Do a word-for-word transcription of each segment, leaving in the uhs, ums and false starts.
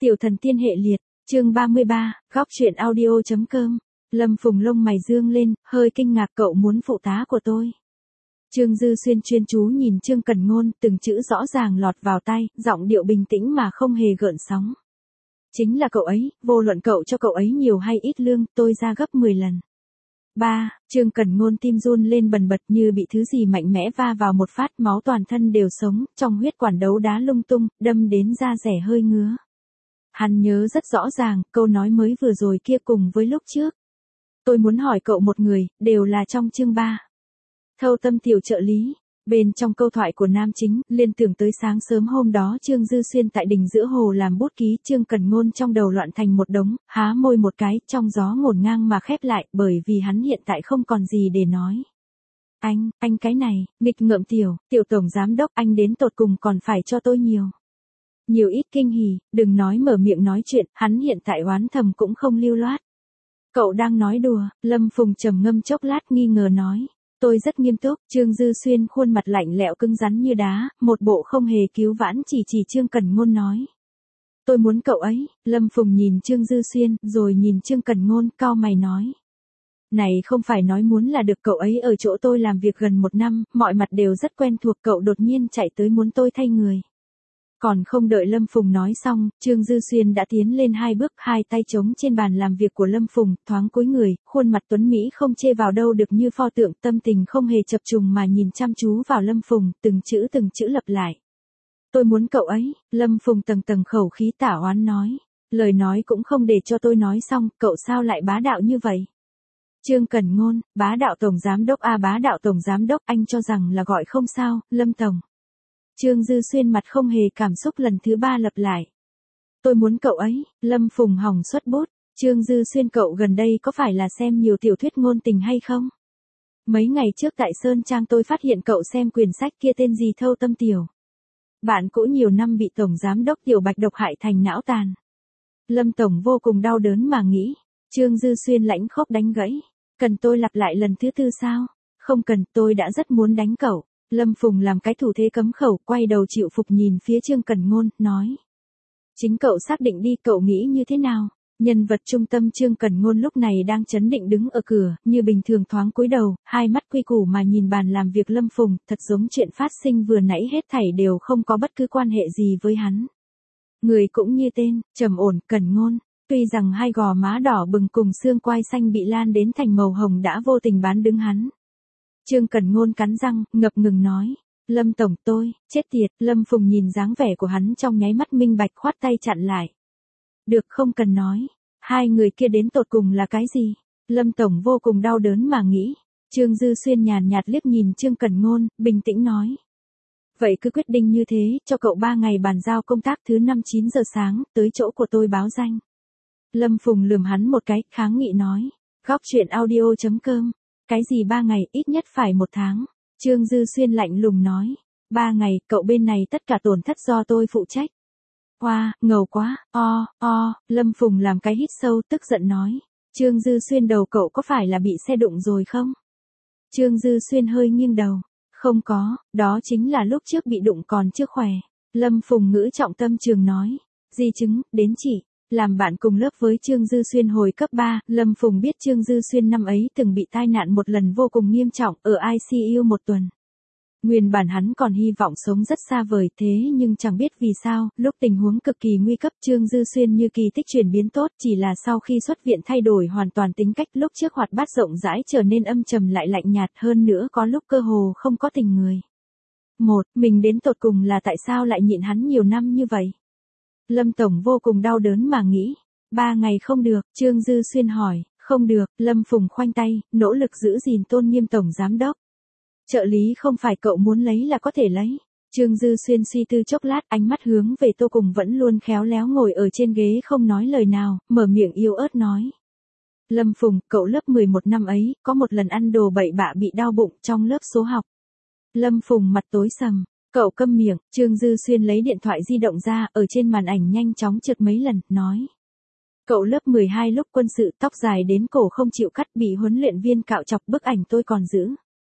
Tiểu thần tiên hệ liệt, chương ba mươi ba, góc truyện audio.com. Lâm Phùng lông mày dương lên, hơi kinh ngạc, cậu muốn phụ tá của tôi. Trương Dư Xuyên chuyên chú nhìn Trương Cẩn Ngôn, từng chữ rõ ràng lọt vào tai, giọng điệu bình tĩnh mà không hề gợn sóng. Chính là cậu ấy, vô luận cậu cho cậu ấy nhiều hay ít lương, tôi ra gấp mười lần. Ba, Trương Cẩn Ngôn tim run lên bần bật như bị thứ gì mạnh mẽ va vào một phát, máu toàn thân đều sống, trong huyết quản đấu đá lung tung, đâm đến da rẻ hơi ngứa. Hắn nhớ rất rõ ràng, câu nói mới vừa rồi kia cùng với lúc trước. Tôi muốn hỏi cậu một người, đều là trong chương ba. Thâu Tâm tiểu trợ lý. Bên trong câu thoại của nam chính, liên tưởng tới sáng sớm hôm đó Trương Dư Xuyên tại đỉnh giữa hồ làm bút ký, Trương Cẩn Ngôn trong đầu loạn thành một đống, há môi một cái, trong gió ngổn ngang mà khép lại, bởi vì hắn hiện tại không còn gì để nói. Anh, anh cái này, nghịch ngợm tiểu, tiểu tổng giám đốc, anh đến tột cùng còn phải cho tôi nhiều. Nhiều ít kinh hỉ, đừng nói mở miệng nói chuyện, hắn hiện tại oán thầm cũng không lưu loát. Cậu đang nói đùa, Lâm Phùng trầm ngâm chốc lát nghi ngờ nói. Tôi rất nghiêm túc, Trương Dư Xuyên khuôn mặt lạnh lẽo cứng rắn như đá, một bộ không hề cứu vãn chỉ chỉ Trương Cẩn Ngôn nói. Tôi muốn cậu ấy, Lâm Phùng nhìn Trương Dư Xuyên, rồi nhìn Trương Cẩn Ngôn, cau mày nói. Này không phải nói muốn là được, cậu ấy ở chỗ tôi làm việc gần một năm, mọi mặt đều rất quen thuộc, cậu đột nhiên chạy tới muốn tôi thay người. Còn không đợi Lâm Phùng nói xong, Trương Dư Xuyên đã tiến lên hai bước, hai tay chống trên bàn làm việc của Lâm Phùng, thoáng cúi người, khuôn mặt tuấn Mỹ không chê vào đâu được như pho tượng, tâm tình không hề chập trùng mà nhìn chăm chú vào Lâm Phùng, từng chữ từng chữ lặp lại. Tôi muốn cậu ấy, Lâm Phùng tầng tầng khẩu khí tả oán nói. Lời nói cũng không để cho tôi nói xong, cậu sao lại bá đạo như vậy? Trương Cẩn Ngôn, bá đạo tổng giám đốc a bá đạo tổng giám đốc, anh cho rằng là gọi không sao, Lâm Tổng. Trương Dư Xuyên mặt không hề cảm xúc lần thứ ba lặp lại. Tôi muốn cậu ấy, Lâm Phùng hỏng xuất bút. Trương Dư Xuyên, cậu gần đây có phải là xem nhiều tiểu thuyết ngôn tình hay không? Mấy ngày trước tại Sơn Trang tôi phát hiện cậu xem quyển sách kia tên gì Thâu Tâm tiểu. Bạn cũ nhiều năm bị Tổng Giám đốc Tiểu Bạch độc hại thành não tàn. Lâm Tổng vô cùng đau đớn mà nghĩ. Trương Dư Xuyên lãnh khốc đánh gãy. Cần tôi lặp lại lần thứ tư sao? Không cần, tôi đã rất muốn đánh cậu. Lâm Phùng làm cái thủ thế cấm khẩu, quay đầu chịu phục nhìn phía Trương Cẩn Ngôn, nói. Chính cậu xác định đi, cậu nghĩ như thế nào? Nhân vật trung tâm Trương Cẩn Ngôn lúc này đang chấn định đứng ở cửa, như bình thường thoáng cúi đầu, hai mắt quy củ mà nhìn bàn làm việc Lâm Phùng, thật giống chuyện phát sinh vừa nãy hết thảy đều không có bất cứ quan hệ gì với hắn. Người cũng như tên, trầm ổn, Cẩn Ngôn, tuy rằng hai gò má đỏ bừng cùng xương quai xanh bị lan đến thành màu hồng đã vô tình bán đứng hắn. Trương Cẩn Ngôn cắn răng, ngập ngừng nói. Lâm Tổng tôi, chết tiệt, Lâm Phùng nhìn dáng vẻ của hắn trong nháy mắt minh bạch khoát tay chặn lại. Được, không cần nói. Hai người kia đến tột cùng là cái gì? Lâm Tổng vô cùng đau đớn mà nghĩ. Trương Dư Xuyên nhàn nhạt liếc nhìn Trương Cẩn Ngôn, bình tĩnh nói. Vậy cứ quyết định như thế, cho cậu ba ngày bàn giao công tác, thứ năm chín giờ sáng, tới chỗ của tôi báo danh. Lâm Phùng lườm hắn một cái, kháng nghị nói. Góc truyện audio.com. Cái gì ba ngày, ít nhất phải một tháng. Trương Dư Xuyên lạnh lùng nói. Ba ngày, cậu bên này tất cả tổn thất do tôi phụ trách. Oa, wow, ngầu quá, o, o, Lâm Phùng làm cái hít sâu tức giận nói. Trương Dư Xuyên, đầu cậu có phải là bị xe đụng rồi không? Trương Dư Xuyên hơi nghiêng đầu. Không có, đó chính là lúc trước bị đụng còn chưa khỏe. Lâm Phùng ngữ trọng tâm trường nói. Di chứng, đến chỉ. Làm bạn cùng lớp với Trương Dư Xuyên hồi cấp ba, Lâm Phùng biết Trương Dư Xuyên năm ấy từng bị tai nạn một lần vô cùng nghiêm trọng, ở i xê u một tuần. Nguyên bản hắn còn hy vọng sống rất xa vời, thế nhưng chẳng biết vì sao, lúc tình huống cực kỳ nguy cấp Trương Dư Xuyên như kỳ tích chuyển biến tốt, chỉ là sau khi xuất viện thay đổi hoàn toàn tính cách, lúc trước hoạt bát rộng rãi trở nên âm trầm lại lạnh nhạt, hơn nữa có lúc cơ hồ không có tình người. Một, mình đến tột cùng là tại sao lại nhịn hắn nhiều năm như vậy? Lâm Tổng vô cùng đau đớn mà nghĩ. Ba ngày không được, Trương Dư Xuyên hỏi. Không được, Lâm Phùng khoanh tay, nỗ lực giữ gìn tôn nghiêm Tổng Giám đốc. Trợ lý không phải cậu muốn lấy là có thể lấy. Trương Dư Xuyên suy tư chốc lát, ánh mắt hướng về Tô Cùng vẫn luôn khéo léo ngồi ở trên ghế không nói lời nào, mở miệng yếu ớt nói. Lâm Phùng, cậu lớp mười một năm ấy, có một lần ăn đồ bậy bạ bị đau bụng trong lớp số học. Lâm Phùng mặt tối sầm. Cậu câm miệng, Trương Dư Xuyên lấy điện thoại di động ra, ở trên màn ảnh nhanh chóng trượt mấy lần, nói. Cậu lớp mười hai lúc quân sự, tóc dài đến cổ không chịu cắt, bị huấn luyện viên cạo chọc, bức ảnh tôi còn giữ.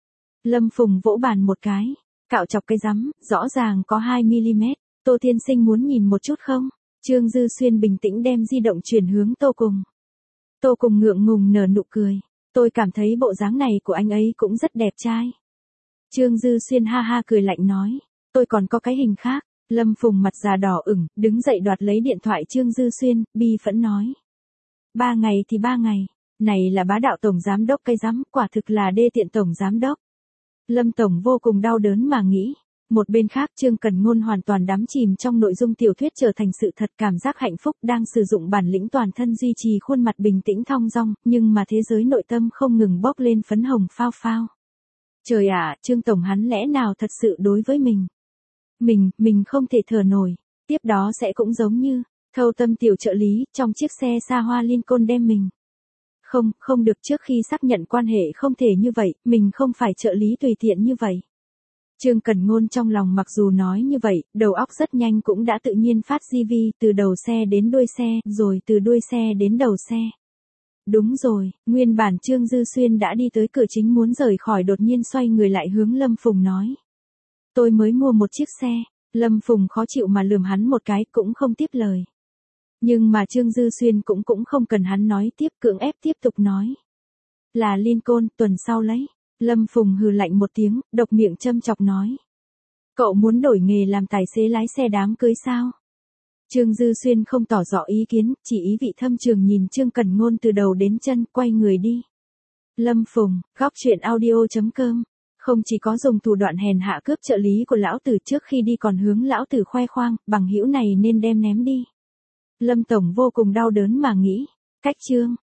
Lâm Phùng vỗ bàn một cái. Cạo chọc cái rắm, rõ ràng có hai mi li mét. Tô tiên sinh muốn nhìn một chút không? Trương Dư Xuyên bình tĩnh đem di động chuyển hướng Tô Cùng. Tô Cùng ngượng ngùng nở nụ cười. Tôi cảm thấy bộ dáng này của anh ấy cũng rất đẹp trai. Trương Dư Xuyên ha ha cười lạnh nói. Tôi còn có cái hình khác. Lâm Phùng mặt già đỏ ửng, đứng dậy đoạt lấy điện thoại Trương Dư Xuyên, bi phẫn nói. Ba ngày thì ba ngày. Này là bá đạo tổng giám đốc cây rắm, quả thực là đê tiện tổng giám đốc. Lâm Tổng vô cùng đau đớn mà nghĩ. Một bên khác Trương Cần Ngôn hoàn toàn đắm chìm trong nội dung tiểu thuyết trở thành sự thật, cảm giác hạnh phúc, đang sử dụng bản lĩnh toàn thân duy trì khuôn mặt bình tĩnh thong dong, nhưng mà thế giới nội tâm không ngừng bốc lên phấn hồng phao phao. Trời ạ, Trương Tổng hắn lẽ nào thật sự đối với mình? Mình, mình không thể thở nổi. Tiếp đó sẽ cũng giống như, thâu tâm tiểu trợ lý, trong chiếc xe xa hoa Lincoln đem mình. Không, không được, trước khi xác nhận quan hệ không thể như vậy, mình không phải trợ lý tùy tiện như vậy. Trương Cần Ngôn trong lòng mặc dù nói như vậy, đầu óc rất nhanh cũng đã tự nhiên phát gi vi, từ đầu xe đến đuôi xe, rồi từ đuôi xe đến đầu xe. Đúng rồi, nguyên bản Trương Dư Xuyên đã đi tới cửa chính muốn rời khỏi, đột nhiên xoay người lại hướng Lâm Phùng nói. Tôi mới mua một chiếc xe. Lâm Phùng khó chịu mà lườm hắn một cái, cũng không tiếp lời. Nhưng mà Trương Dư Xuyên cũng cũng không cần hắn nói tiếp, cưỡng ép tiếp tục nói. Là Lincoln, tuần sau lấy. Lâm Phùng hừ lạnh một tiếng, độc miệng châm chọc nói. Cậu muốn đổi nghề làm tài xế lái xe đám cưới sao? Trương Dư Xuyên không tỏ rõ ý kiến, chỉ ý vị thâm trường nhìn Trương Cần Ngôn từ đầu đến chân, quay người đi. Lâm Phùng, góc truyện audio chấm com. Không chỉ có dùng thủ đoạn hèn hạ cướp trợ lý của lão tử, trước khi đi còn hướng lão tử khoe khoang, bằng hữu này nên đem ném đi. Lâm Tổng vô cùng đau đớn mà nghĩ. Cách chương.